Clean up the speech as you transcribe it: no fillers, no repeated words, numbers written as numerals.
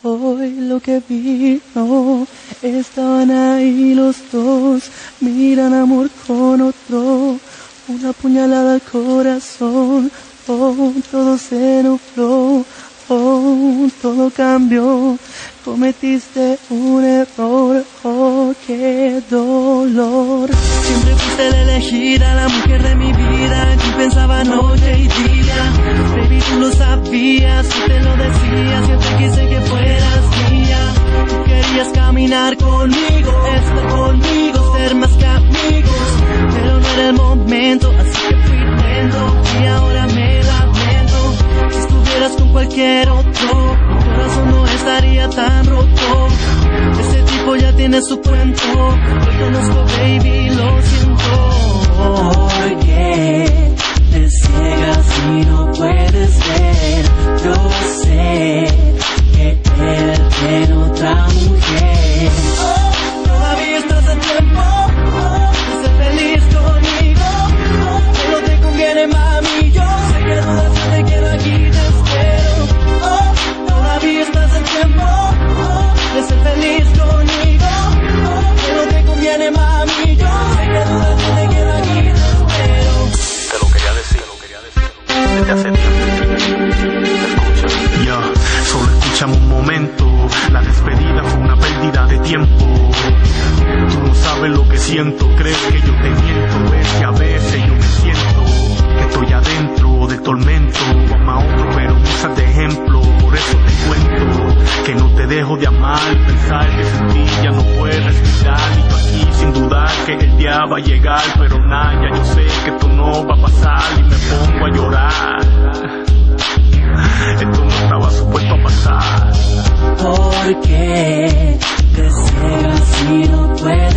Hoy lo que vino, estaban ahí los dos, miran amor con otro, una puñalada al corazón, oh, todo se nubló, oh, todo cambió, cometiste un error, oh, qué dolor. Siempre fuiste la elegida, la mujer de mi vida, yo pensaba noche y día, baby tú lo sabías, yo te lo decía, siempre quise que fueras mía, tú querías caminar conmigo, estar conmigo, ser más que amigos, pero no era el momento, así que fui lento, y ahora me lamento, si estuvieras con cualquier otro, mi corazón no estaría tan roto, ese tipo ya tiene su cuento, lo conozco baby, lo siento. Porque te ciegas y no puedes ver, yo sé que él tiene otra mujer. Todavía estás a tiempo de ser feliz conmigo, pero te conviene mami, yo sé que dudas, yo te quiero aquí, te espero. Todavía estás a tiempo de ser feliz conmigo, pero te conviene mami, yo sé que dudas, yo te quiero aquí, te espero. Te lo quería decir desde hace tiempo. Escucha. Ya, solo escúchame un momento. La despedida fue una pérdida de tiempo. Tú no sabes lo que siento, crees que yo te miento. Es que a veces yo me siento que estoy adentro del tormento. Ama a otro pero me usas de ejemplo. Por eso te cuento que no te dejo de amar. Pensar que sin ti ya no puedes respirar. Y yo aquí sin dudar que el día va a llegar. Pero nada, ya yo sé que esto no va a pasar. Y me pongo a llorar. Esto no estaba supuesto a pasar. Porque te ciegas y no puedes